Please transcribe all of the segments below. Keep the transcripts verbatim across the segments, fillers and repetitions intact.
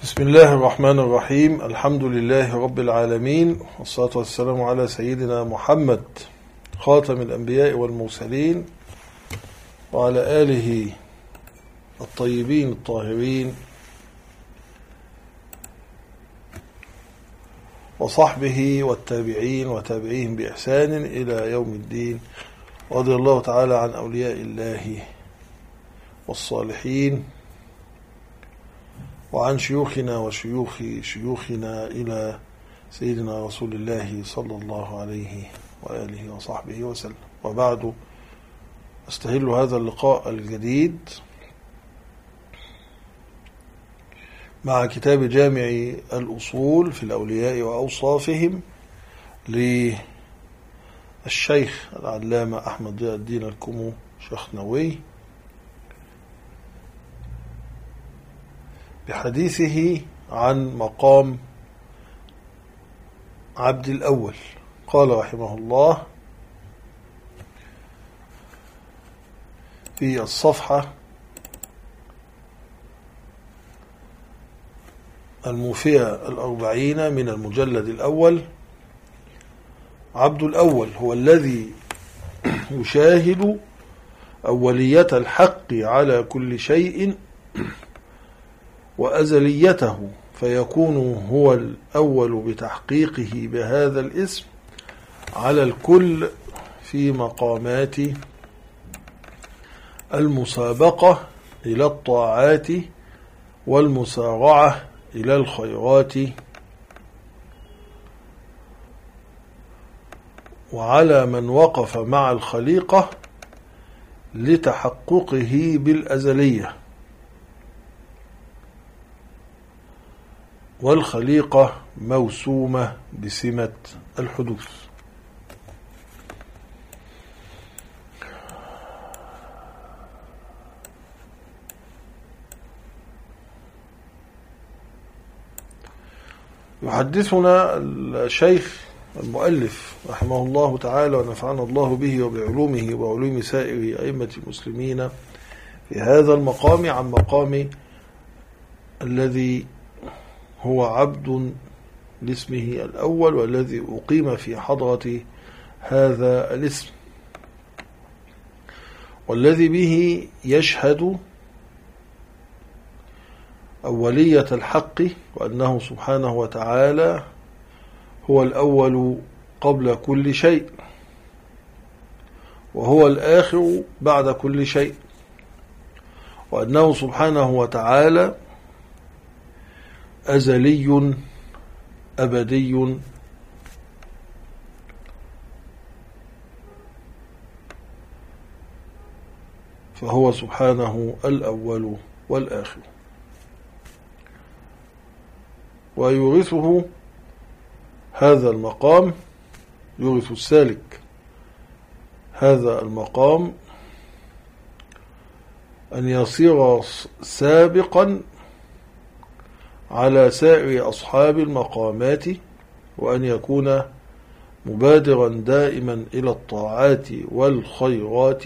بسم الله الرحمن الرحيم. الحمد لله رب العالمين، والصلاة والسلام على سيدنا محمد خاتم الأنبياء والمرسلين، وعلى آله الطيبين الطاهرين، وصحبه والتابعين وتابعيهم بإحسان إلى يوم الدين. رضي الله تعالى عن أولياء الله والصالحين، وعن شيوخنا وشيوخ شيوخنا إلى سيدنا رسول الله صلى الله عليه وآله وصحبه وسلم. وبعد، أستهل هذا اللقاء الجديد مع كتاب جامع الأصول في الأولياء وأوصافهم للشيخ العلامة أحمد ضياء الدين الكوموشخنوي، بحديثه عن مقام عبد الأول. قال رحمه الله في الصفحة الموفية الأربعين من المجلد الأول: عبد الأول هو الذي يشاهد أولية الحق على كل شيء وأزليته، فيكون هو الأول بتحقيقه بهذا الاسم على الكل في مقامات المسابقة إلى الطاعات والمسارعة إلى الخيرات، وعلى من وقف مع الخليقة لتحققه بالأزلية، والخليقة موسومة بسمة الحدوث. يحدثنا الشيخ المؤلف رحمه الله تعالى ونفعنا الله به وبعلومه وعلوم سائر أئمة المسلمين في هذا المقام عن مقام الذي هو عبد لاسمه الأول، والذي أقيم في حضرة هذا الاسم، والذي به يشهد أولية الحق، وأنه سبحانه وتعالى هو الأول قبل كل شيء، وهو الآخر بعد كل شيء، وأنه سبحانه وتعالى أزلي أبدي فهو سبحانه الأول والآخر. ويورثه هذا المقام، يورث السالك هذا المقام أن يصير سابقا على سائر أصحاب المقامات، وأن يكون مبادرا دائما إلى الطاعات والخيرات،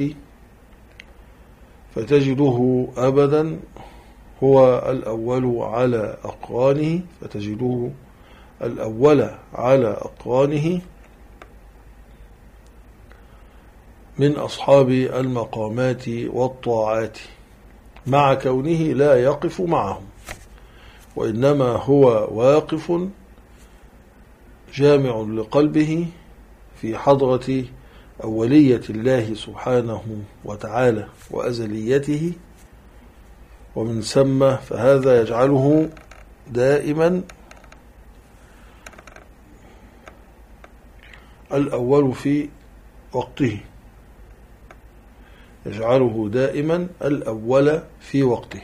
فتجده أبدا هو الأول على أقرانه فتجده الأول على أقرانه من أصحاب المقامات والطاعات، مع كونه لا يقف معهم، وإنما هو واقف جامع لقلبه في حضرة أولية الله سبحانه وتعالى وأزليته، ومن ثم فهذا يجعله دائما الأول في وقته، يجعله دائما الأول في وقته.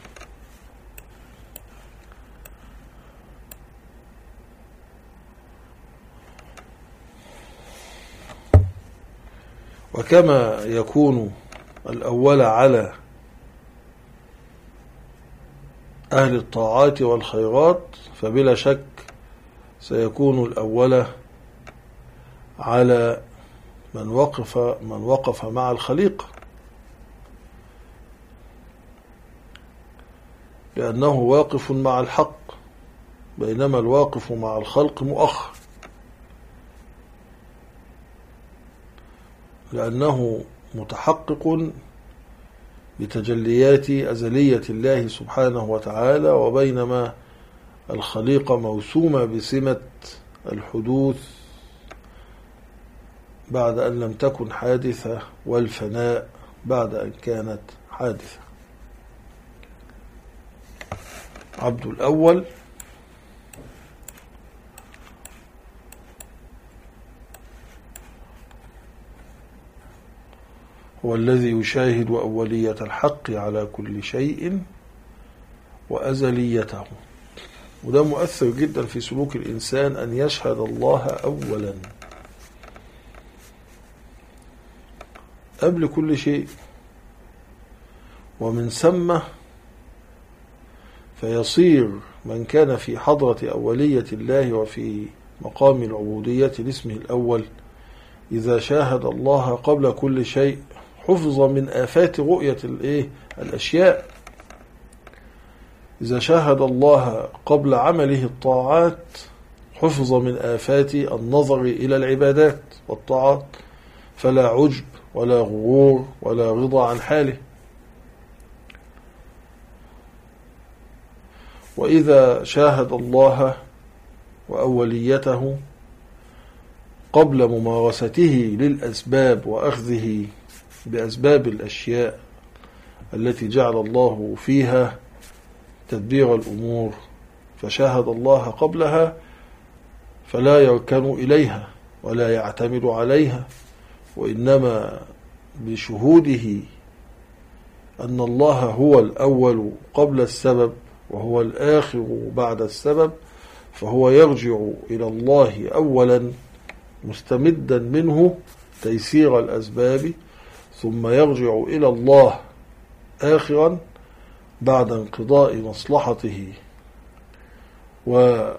وكما يكون الأول على أهل الطاعات والخيرات، فبلا شك سيكون الأول على من وقف من وقف مع الخليقة، لأنه واقف مع الحق، بينما الواقف مع الخلق مؤخر، لأنه متحقق بتجليات أزلية الله سبحانه وتعالى، وبينما الخليقة موسومة بسمة الحدوث بعد أن لم تكن حادثة، والفناء بعد أن كانت حادثة. عبد الأول هو الذي يشاهد أولية الحق على كل شيء وأزليته. وده مؤثر جدا في سلوك الإنسان أن يشهد الله أولا قبل كل شيء، ومن ثم فيصير من كان في حضرة أولية الله وفي مقام العبودية لاسمه الأول إذا شاهد الله قبل كل شيء حفظ من آفات رؤية الأشياء. إذا شاهد الله قبل عمله الطاعات حفظ من آفات النظر إلى العبادات والطاعات، فلا عجب ولا غرور ولا رضا عن حاله. وإذا شاهد الله وأوليته قبل ممارسته للأسباب وأخذه بأسباب الأشياء التي جعل الله فيها تدبير الأمور، فشاهد الله قبلها فلا يركن إليها ولا يعتمد عليها، وإنما بشهوده أن الله هو الأول قبل السبب وهو الآخر بعد السبب، فهو يرجع إلى الله أولا مستمدا منه تيسير الأسباب، ثم يرجع إلى الله آخرا بعد انقضاء مصلحته وظهور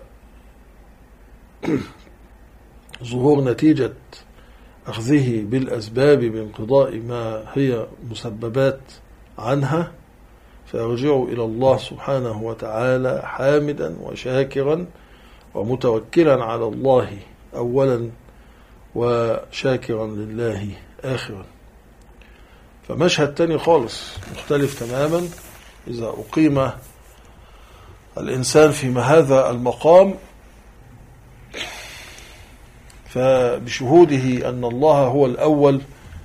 نتيجة أخذه بالأسباب بانقضاء ما هي مسببات عنها، فيرجع إلى الله سبحانه وتعالى حامدا وشاكرا ومتوكلا على الله أولا وشاكرا لله آخرا. فمشهد تاني خالص مختلف تماما. إذا أقيم الإنسان في هذا المقام فبشهوده أن الله هو الأول،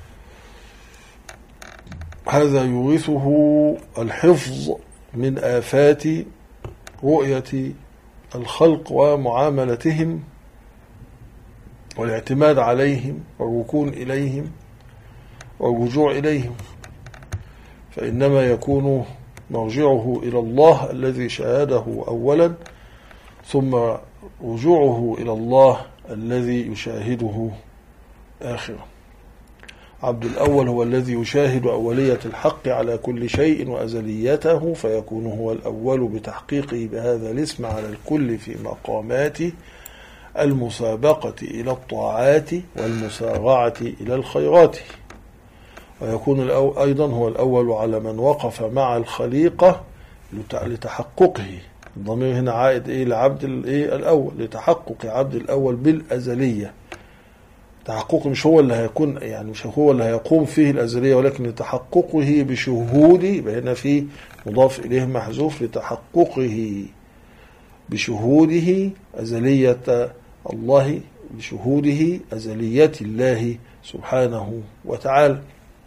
هذا يورثه الحفظ من آفات رؤية الخلق ومعاملتهم والاعتماد عليهم والركون إليهم والرجوع إليهم، فإنما يكون مرجعه إلى الله الذي شاهده أولا، ثم رجوعه إلى الله الذي يشاهده آخرا. عبد الأول هو الذي يشاهد أولية الحق على كل شيء وأزليته، فيكون هو الأول بتحقيقه بهذا الاسم على الكل في مقامات المسابقة إلى الطاعات والمسارعة إلى الخيرات. ويكون أيضا هو الأول على من وقف مع الخليقة لتحققه. الضمير هنا عائد إيه لعبد الإيه الأول، لتحقق عبد الأول بالأزلية. تحققه مش هو اللي هيكون، يعني مش هو اللي هيقوم فيه الأزلية، ولكن لتحققه بشهوده. بهنا في مضاف إليه محذوف، لتحققه بشهوده أزلية الله، بشهوده أزلية الله سبحانه وتعالى.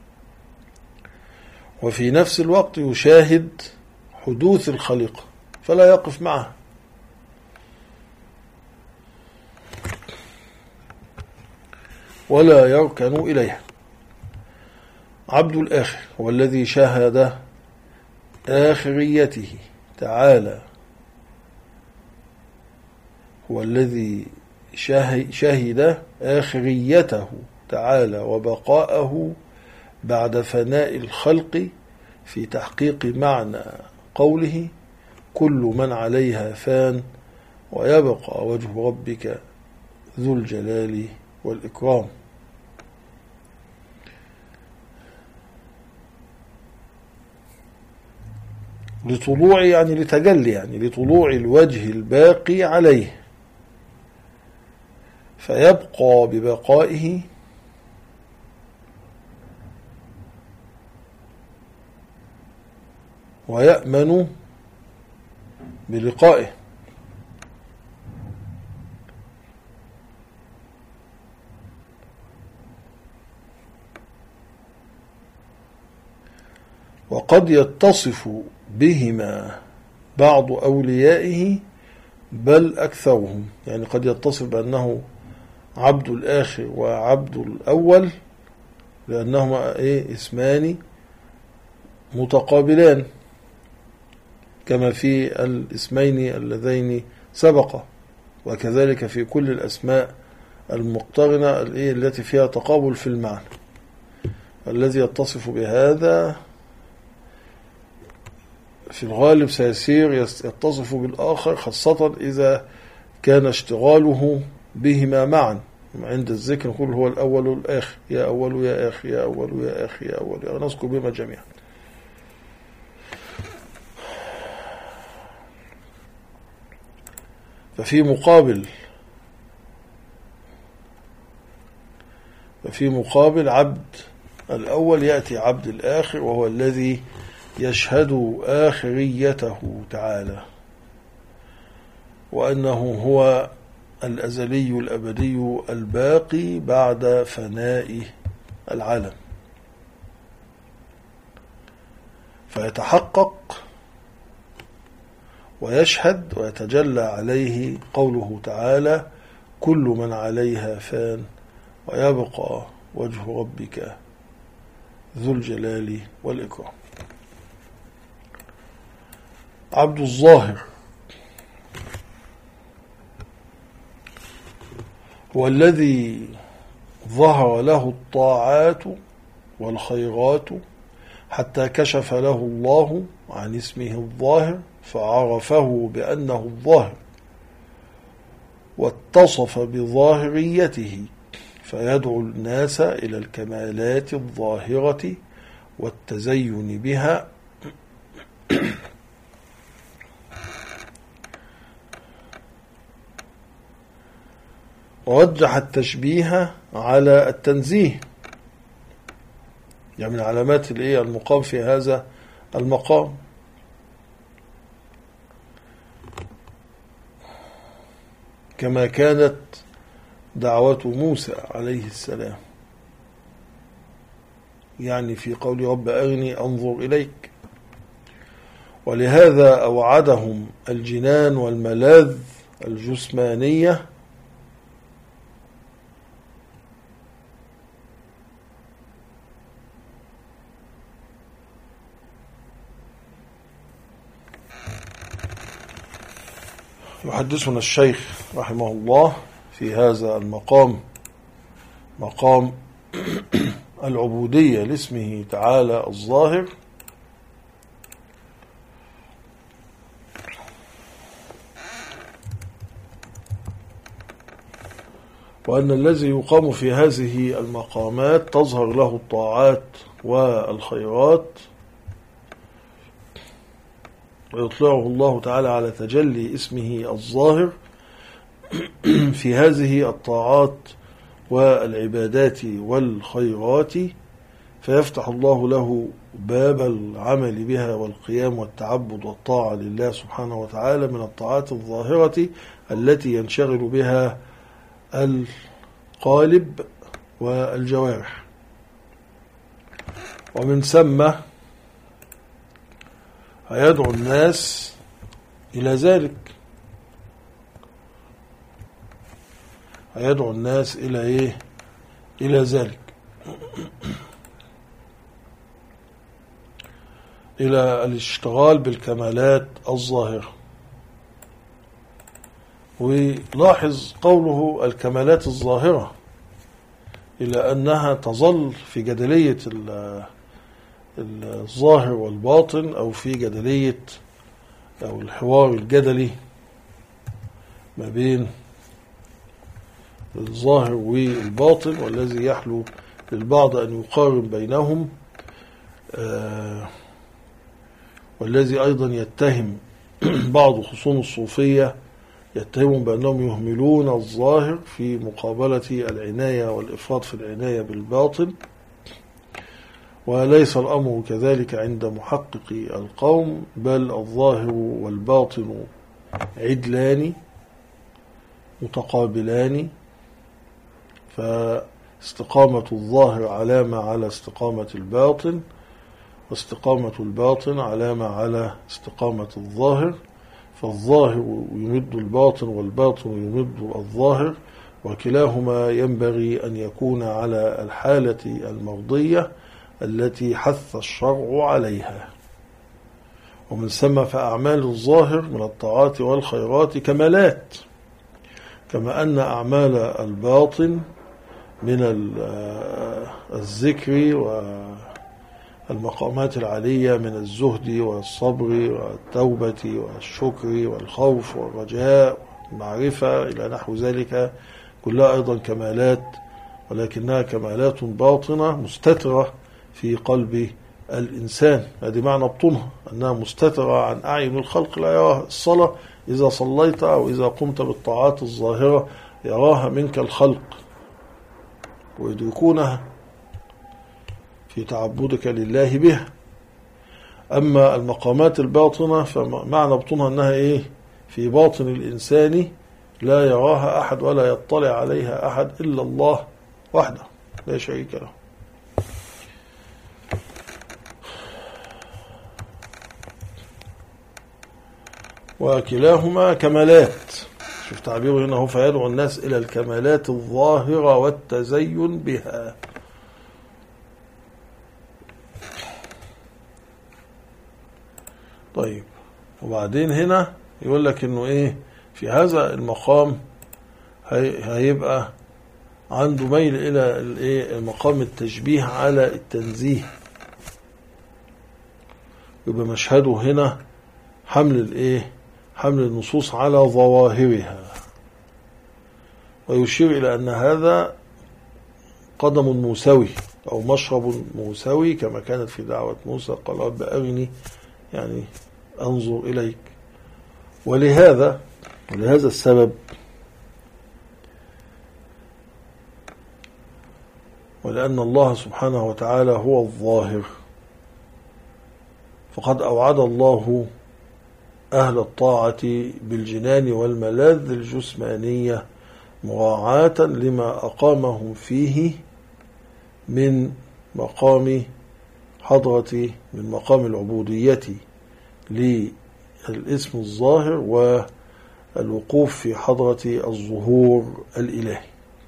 وفي نفس الوقت يشاهد حدوث الخليقة فلا يقف معها. ولا يركن إليها. عبد الآخر هو الذي شاهد آخريته تعالى، هو الذي شهد آخريته تعالى وبقاءه بعد فناء الخلق في تحقيق معنى قوله كل من عليها فان ويبقى وجه ربك ذو الجلال والإكرام. لطلوع يعني لتجلي يعني لطلوع الوجه الباقي عليه، فيبقى ببقائه ويأمن بلقائه. وقد يتصف بهما بعض أوليائه بل أكثرهم، يعني قد يتصف بأنه عبد الآخر وعبد الأول لأنهما إيه اسمان متقابلان كما في الاسمين اللذين سبقا، وكذلك في كل الأسماء المقترنة التي فيها تقابل في المعنى. الذي يتصف بهذا في الغالب سيسير يتصف بالآخر، خاصة إذا كان اشتغاله بهما معا. عند الذكر نقول هو الأول والآخر، يا أول يا آخر يا أول يا آخر يا أول يا، نذكر بهما جميعا. ففي مقابل ففي مقابل عبد الأول يأتي عبد الآخر، وهو الذي يشهد آخريته تعالى، وأنه هو الأزلي الأبدي الباقي بعد فناء العالم، فيتحقق ويشهد ويتجلى عليه قوله تعالى: كل من عليها فان ويبقى وجه ربك ذو الجلال والإكرام. عبد الظاهر هو الذي ظهر له الطاعات والخيرات حتى كشف له الله عن اسمه الظاهر فعرفه بأنه الظاهر، واتصف بظاهريته فيدعو الناس إلى الكمالات الظاهرة والتزين بها ووجه التشبيه على التنزيه، يعني من علامات المقام في هذا المقام. كما كانت دعوة موسى عليه السلام، يعني في قول رب أرني أنظر إليك. ولهذا أوعدهم الجنان والملاذ الجسمانية يحدثنا الشيخ رحمه الله في هذا المقام، مقام العبودية لاسمه تعالى الظاهر، وأن الذي يقام في هذه المقامات تظهر له الطاعات والخيرات، ويطلعه الله تعالى على تجلي اسمه الظاهر في هذه الطاعات والعبادات والخيرات، فيفتح الله له باب العمل بها والقيام والتعبد والطاعة لله سبحانه وتعالى من الطاعات الظاهرة التي ينشغل بها القالب والجوارح. ومن ثم هيدعو الناس إلى ذلك، هيدعو الناس إلى إيه؟ إلى ذلك، إلى الاشتغال بالكمالات الظاهرة. ولاحظ قوله الكمالات الظاهرة، إلى أنها تظل في جدلية الظاهر والباطن، أو في جدلية أو الحوار الجدلي ما بين الظاهر والباطن، والذي يحلو للبعض أن يقارن بينهم، والذي أيضا يتهم بعض خصوم الصوفية، يتهمون بأنهم يهملون الظاهر في مقابلة العناية والإفراط في العناية بالباطن. وليس الأمر كذلك عند محققي القوم، بل الظاهر والباطن عدلان متقابلان، فاستقامة الظاهر علامة على استقامة الباطن، واستقامة الباطن علامة على استقامة الظاهر، فالظاهر يمد الباطن والباطن يمد الظاهر، وكلاهما ينبغي أن يكون على الحالة المرضية التي حث الشرع عليها. ومن ثم فأعمال الظاهر من الطاعات والخيرات كمالات، كما أن أعمال الباطن من الذكر والمقامات العالية من الزهد والصبر والتوبة والشكر والخوف والرجاء والمعرفة إلى نحو ذلك، كلها أيضا كمالات، ولكنها كمالات باطنة مستترة في قلب الإنسان. هذه معنى بطنها، أنها مستترة عن أعين الخلق لا يراها. الصلاة إذا صليت أو إذا قمت بالطاعات الظاهرة يراها منك الخلق ويدركونها في تعبدك لله بها. أما المقامات الباطنة فمعنى بطنها أنها إيه؟ في باطن الإنسان لا يراها أحد ولا يطلع عليها أحد إلا الله وحده لا شريك له. وكلاهما كمالات. شوف تعبيره هنا، هو فيدعو الناس إلى الكمالات الظاهرة والتزين بها. طيب، وبعدين هنا يقول لك إنه إيه في هذا المقام هيبقى عنده ميل إلى الإيه المقام التشبيه على التنزيه، يبقى مشهده هنا حمل الإيه حمل النصوص على ظواهرها، ويشير إلى أن هذا قدم موسوي أو مشرب موسوي كما كانت في دعوة موسى، قال رب أرني يعني أنظر إليك. ولهذا ولهذا السبب ولأن الله سبحانه وتعالى هو الظاهر، فقد أوعد الله أهل الطاعة بالجنان والملاذ الجسمانية مراعاة لما أقامهم فيه من مقام حضرة من مقام العبودية للاسم الظاهر والوقوف في حضرة الظهور الإلهي،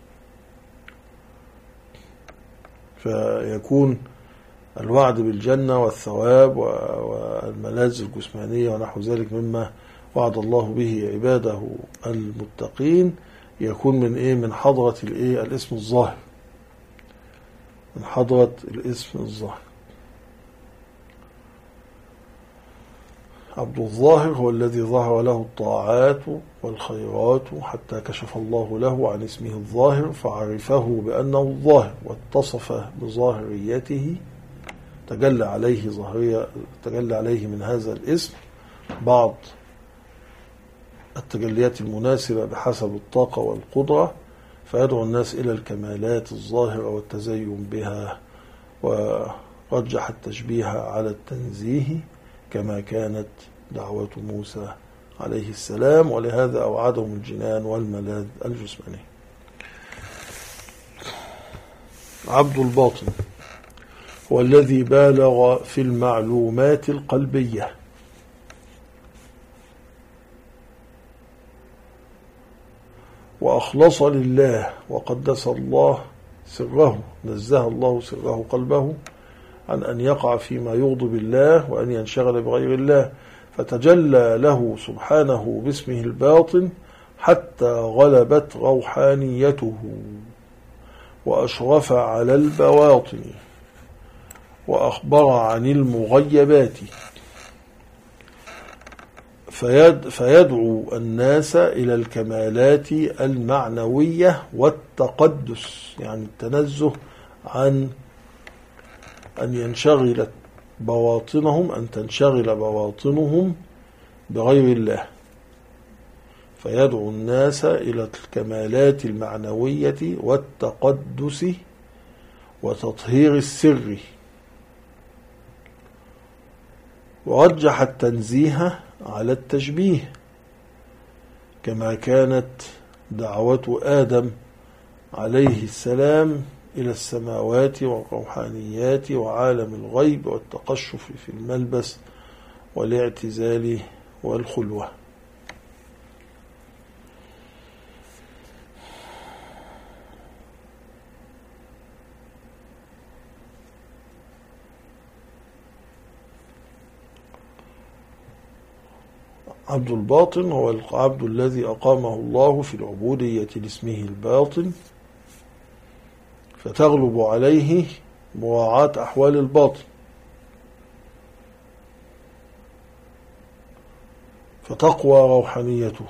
فيكون الوعد بالجنة والثواب والملاذ الجسمانية ونحو ذلك مما وعد الله به عباده المتقين يكون من إيه من حضرة الإيه الاسم الظاهر، من حضرة الاسم الظاهر. عبد الظاهر هو الذي ظهر له الطاعات والخيرات حتى كشف الله له عن اسمه الظاهر فعرفه بأنه الظاهر واتصف بظاهريته، تجلى عليه ظاهرية تجلى عليه من هذا الاسم بعض التجليات المناسبة بحسب الطاقة والقدرة، فيدعو الناس إلى الكمالات الظاهرة والتزين بها، ورجح التشبيه على التنزيه كما كانت دعوة موسى عليه السلام، ولهذا أوعدهم الجنان والملاذ الجسماني. عبد الباطن هو الذي بالغ في المعلومات القلبية وأخلص لله وقدس الله سره، نزه الله سره قلبه عن أن يقع فيما يغضب الله وأن ينشغل بغير الله، فتجلى له سبحانه باسمه الباطن حتى غلبت روحانيته وأشرف على البواطن وأخبر عن المغيبات، فيد فيدعو الناس إلى الكمالات المعنوية والتقدس، يعني التنزه عن أن ينشغل بواطنهم، أن تنشغل بواطنهم بغير الله، فيدعو الناس إلى الكمالات المعنوية والتقدس وتطهير السر. ورجح التنزيه على التشبيه، كما كانت دعوة آدم عليه السلام إلى السماوات والروحانيات وعالم الغيب والتقشف في الملبس والاعتزال والخلوة. عبد الباطن هو العبد الذي أقامه الله في العبودية لاسمه الباطن، فتغلب عليه مراعاة أحوال الباطن، فتقوى روحانيته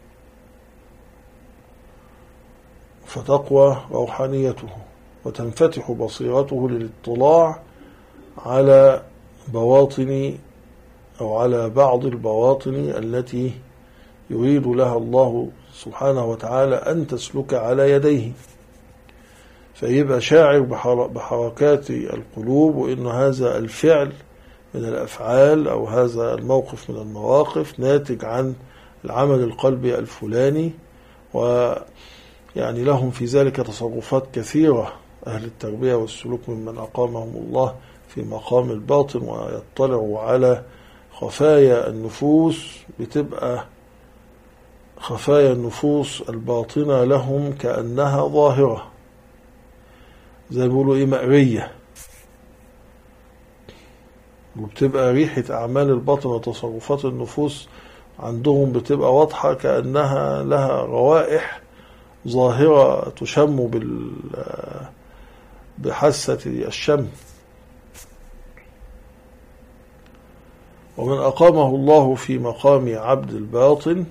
فتقوى روحانيته وتنفتح بصيرته للاطلاع على بواطن أو على بعض البواطن التي يريد لها الله سبحانه وتعالى أن تسلك على يديه، فيبقى شاعر بحركات القلوب، وإن هذا الفعل من الأفعال أو هذا الموقف من المواقف ناتج عن العمل القلبي الفلاني. ويعني لهم في ذلك تصرفات كثيرة أهل التربية والسلوك ممن أقامهم الله في مقام الباطن، ويطلعوا على خفايا النفوس، بتبقى خفايا النفوس الباطنة لهم كأنها ظاهرة، زي ما بيقولوا إيه، مأرية، وبتبقى ريحة أعمال الباطن وتصرفات النفوس عندهم بتبقى واضحة كأنها لها روائح ظاهرة تشم بحاسة الشم. ومن أقامه الله في مقام عبد الباطن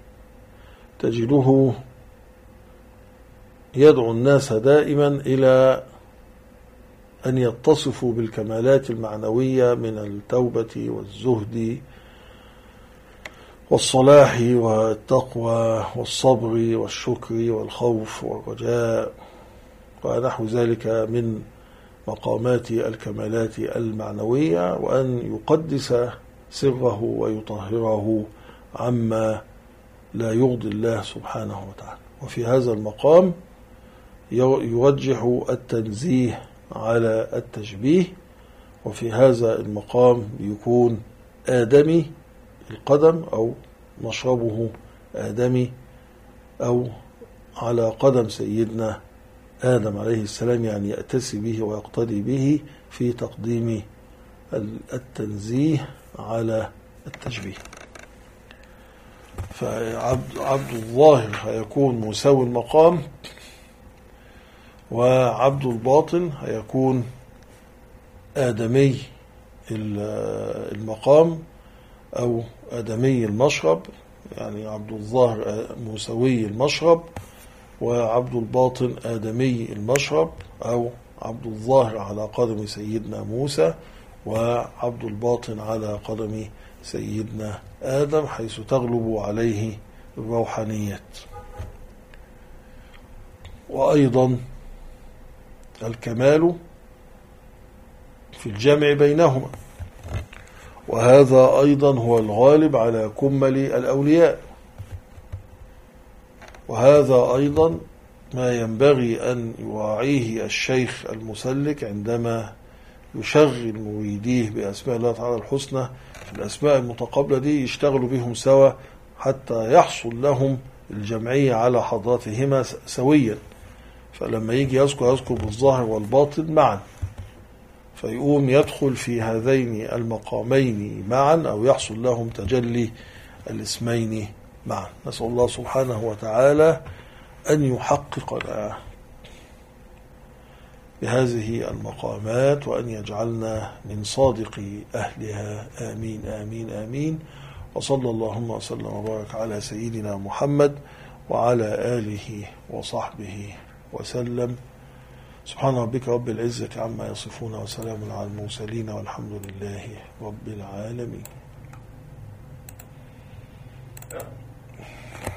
تجده يدعو الناس دائما إلى أن يتصفوا بالكمالات المعنوية من التوبة والزهد والصلاح والتقوى والصبر والشكر والخوف والرجاء ونحو ذلك من مقامات الكمالات المعنوية، وأن يقدس سره ويطهره عما لا يرضي الله سبحانه وتعالى. وفي هذا المقام يرجح التنزيه على التشبيه، وفي هذا المقام يكون آدمي القدم أو مشربه آدمي أو على قدم سيدنا آدم عليه السلام، يعني يأتسي به ويقتدي به في تقديم التنزيه على التشبيه. فعبد عبد الظاهر هيكون مساوي المقام، وعبد الباطن هيكون آدمي المقام أو آدمي المشرب، يعني عبد الظاهر مساوي المشرب، وعبد الباطن آدمي المشرب، أو عبد الظاهر على قدم سيدنا موسى، وعبد الباطن على قدم سيدنا آدم، حيث تغلب عليه الروحانيات. وأيضا الكمال في الجمع بينهما، وهذا أيضا هو الغالب على كمل الأولياء، وهذا أيضا ما ينبغي أن يراعيه الشيخ المسلك عندما يشغل مريديه بأسماء الله تعالى الحسنى. في الأسماء المتقابلة دي يشتغلوا بهم سوا حتى يحصل لهم الجمعية على حضراتهما سويا، فلما يجي يذكر يذكر بالظاهر والباطن معا، فيقوم يدخل في هذين المقامين معا، أو يحصل لهم تجلي الاسمين معا. نسأل الله سبحانه وتعالى أن يحقق لنا بهذه المقامات، وأن يجعلنا من صادق أهلها. آمين آمين آمين. وصلى اللهم وسلم وبارك على سيدنا محمد وعلى آله وصحبه وسلم. سبحان ربك رب العزة عما يصفون وسلام على المرسلين والحمد لله رب العالمين.